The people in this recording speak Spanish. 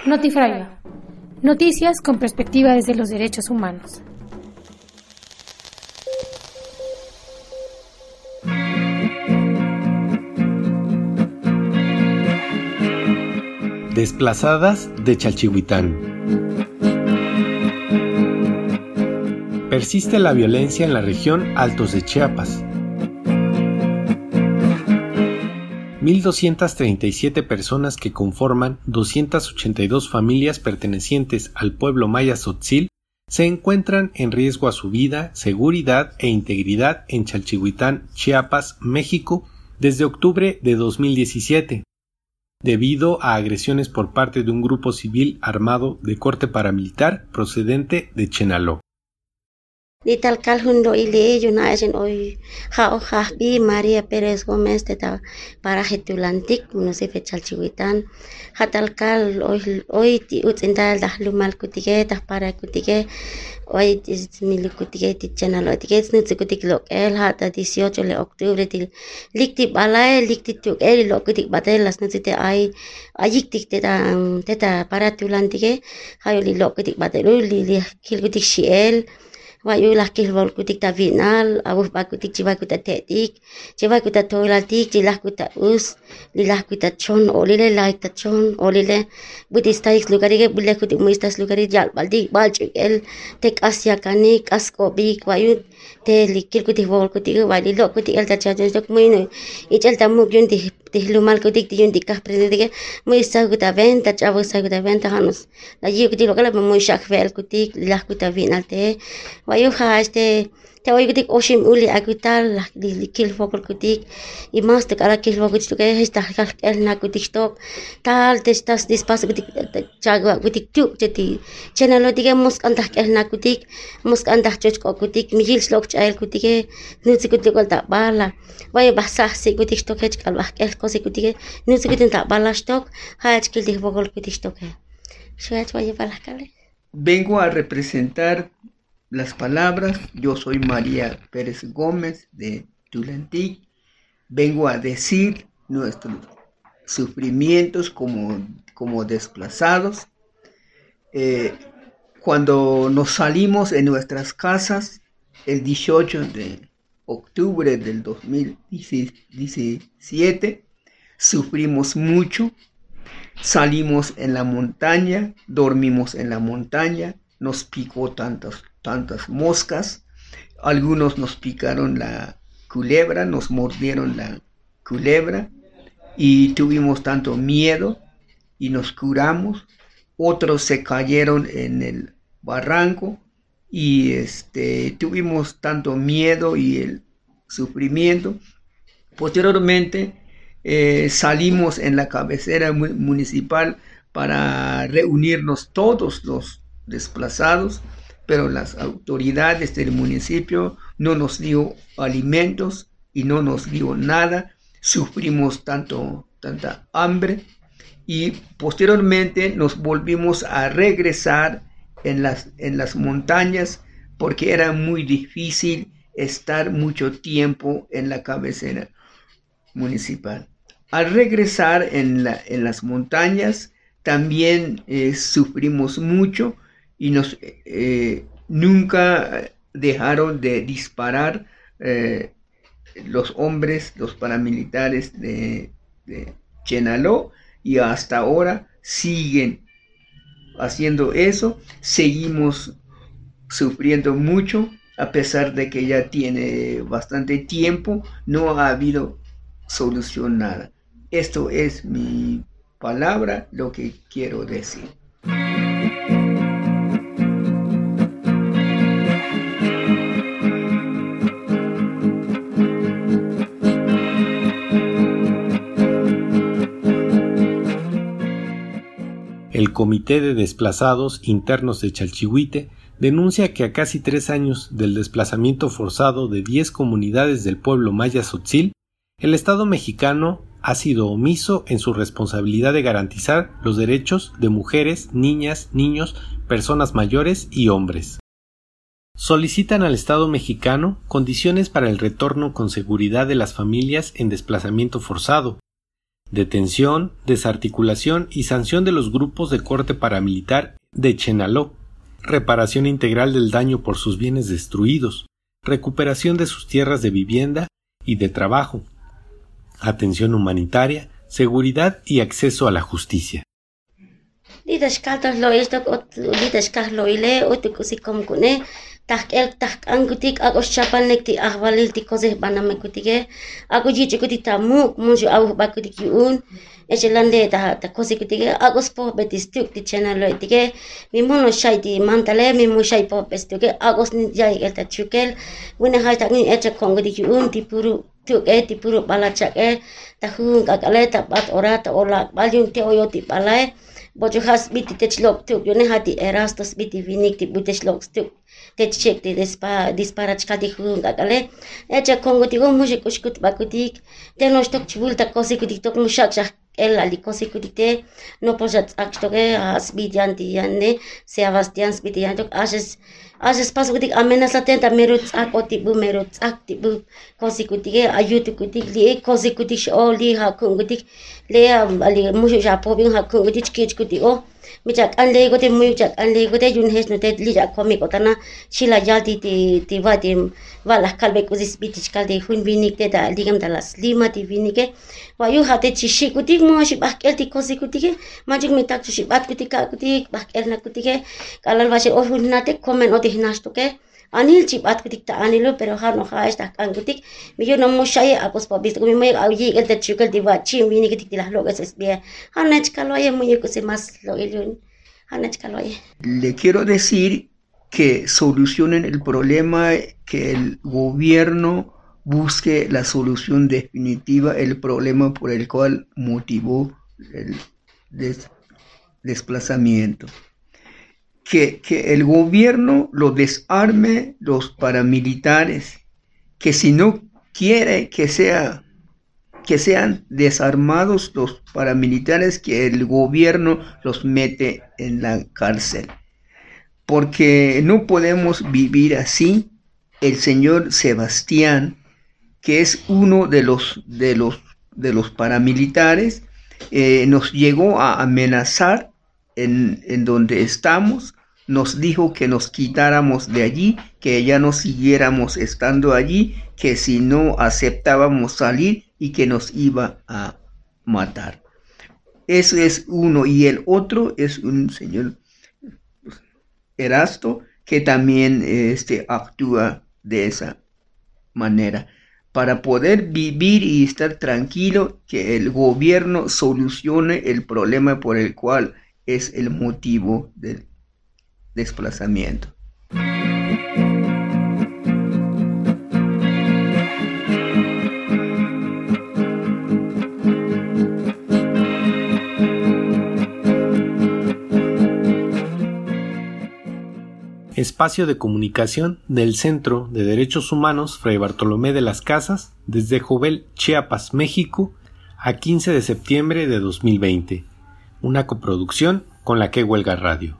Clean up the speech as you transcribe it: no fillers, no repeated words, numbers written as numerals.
Notifragua. Noticias con perspectiva desde los derechos humanos. Desplazadas de Chalchihuitán. Persiste la violencia en la región Altos de Chiapas. 1,237 personas que conforman 282 familias pertenecientes al pueblo maya Tzotzil se encuentran en riesgo a su vida, seguridad e integridad en Chalchihuitán, Chiapas, México, desde octubre de 2017, debido a agresiones por parte de un grupo civil armado de corte paramilitar procedente de Chenaló. Ditalcal hundo ile yunajen hoy Javi María Pérez Gómez de para Getulantic municipio Chalchihuitán Hatalcal hoy ti utendal dah lumal kutige dah para kutige hoy mil kutige ti channel kutige snut kutig lok el hata 18 de octubre til likti balai likti tuk el lok kutig batel las snut te ai ayik tik teta para tulantige hayoli lok kutig batel li kil kutig shiel Wayu lah kilwal kutik ta vinal, abuh bakutik jiwa kuta tetik, jiwa kuta toilatik, jilah kuta lilah kuta chon, olile like ta chon, olile budistais lugarige bulle kutik muistas lugarig jal baldik balcik el tek asya kanik askobik wayu te likil kutik wal kutik wali lo kutik el ta chajon jok muinu ichel ta mugyun di lumal kutik di yun di kah predige muista kuta venta chabu sa kuta venta hanus la yi kutik lokala muisyak vel kutik lilah kuta vinal te wayu te hoy kutik oshim uli agutal di kil fokol kutik y más te kala kil fokol kutik esta el na kutik stok tal te estas dispas kutik chagwa kutik tuk jeti channel diga mus andah el na kutik mus andah choch ko kutik migil slok chail kutik nutsi kutik kol ta bala way bahsah se kutik stok hech kal bah el ko se kutik nutsi kutik ta bala stok hach kil di fokol kutik stok he shach way bala kale. Vengo a representar las palabras. Yo soy María Pérez Gómez de Tulantic. Vengo a decir nuestros sufrimientos como desplazados. Cuando nos salimos de nuestras casas el 18 de octubre del 2017, sufrimos mucho. Salimos en la montaña, dormimos en la montaña, nos picó tantas moscas, algunos nos picaron la culebra, nos mordieron la culebra y tuvimos tanto miedo y nos curamos. Otros se cayeron en el barranco y tuvimos tanto miedo y el sufrimiento. Posteriormente salimos en la cabecera municipal para reunirnos todos los desplazados, pero las autoridades del municipio no nos dio alimentos y no nos dio nada. Sufrimos tanta hambre y posteriormente nos volvimos a regresar en las montañas porque era muy difícil estar mucho tiempo en la cabecera municipal. Al regresar en las montañas también sufrimos mucho y nos nunca dejaron de disparar los hombres, los paramilitares de Chenaló, y hasta ahora siguen haciendo eso. Seguimos sufriendo mucho, a pesar de que ya tiene bastante tiempo, no ha habido solución nada. Esto es mi palabra, lo que quiero decir. El Comité de Desplazados Internos de Chalchihuite denuncia que a casi 3 años del desplazamiento forzado de 10 comunidades del pueblo maya Tzotzil, el Estado mexicano ha sido omiso en su responsabilidad de garantizar los derechos de mujeres, niñas, niños, personas mayores y hombres. Solicitan al Estado mexicano condiciones para el retorno con seguridad de las familias en desplazamiento forzado, detención, desarticulación y sanción de los grupos de corte paramilitar de Chenaló, reparación integral del daño por sus bienes destruidos, recuperación de sus tierras de vivienda y de trabajo, atención humanitaria, seguridad y acceso a la justicia. Echelande ta kosi kutige agos po betistuk ti channel lo itige mimono shai ti mantale mimo shai po bestuke agos ni jai eta chukel wina hai ta ni eche kongo di un ti puru tuk ti puru balachak ta hun kakale ta bat ora ta ola baljung te oyo ti balai bojo has biti techlok tuk yone hati erastos biti vinik ti butechlok tuk techek ti disparach kati hun kakale eche kongo ti go mushi kushkut bakutik te no stok chibulta kosi kutik tok mushak shak el alikosi kudite no posat akstoke asbidian tianne Sebastian Sbidian tok ases pas kudik amenas atenta meruts akoti bu meruts aktibu kosi kudike ayutu kudik li kosi kudik oli hakun kudik le ali mushu japo bin hakun kudik kich kudik o michak anle gote muychak anle gote yun hes no te lija komi kotana shila jalti ti vati wala kalbe kuzis bitich kalde hun vinik te da ligam dalas lima ti vinike wayu hate chishi kutik mo shi bakel ti kosi kutike majik mitak chishi bat kutika kutik bakel na kutike kalal wase o hun nate komen o dihnastoke anil chibat kutik ta anilo pero har no khais ta kan kutik mi yo no mo shai akos po bis mi mo ayi el te chukal di wa chi vinik kutik la lo es bien hanach kaloye mo yo kuse mas lo ilun hanach kaloye. Le quiero decir que solucionen el problema, que el gobierno busque la solución definitiva, el problema por el cual motivó el desplazamiento. Que el gobierno lo desarme los paramilitares, que si no quiere que sean desarmados los paramilitares, que el gobierno los mete en la cárcel. Porque no podemos vivir así. El señor Sebastián, que es uno de los paramilitares, nos llegó a amenazar en donde estamos, nos dijo que nos quitáramos de allí, que ya no siguiéramos estando allí, que si no aceptábamos salir y que nos iba a matar. Eso es uno, y el otro es un señor Erasto, que también actúa de esa manera. Para poder vivir y estar tranquilo, que el gobierno solucione el problema por el cual es el motivo del desplazamiento. Espacio de comunicación del Centro de Derechos Humanos Fray Bartolomé de las Casas, desde Jovel, Chiapas, México, a 15 de septiembre de 2020. Una coproducción con la Que Huelga Radio.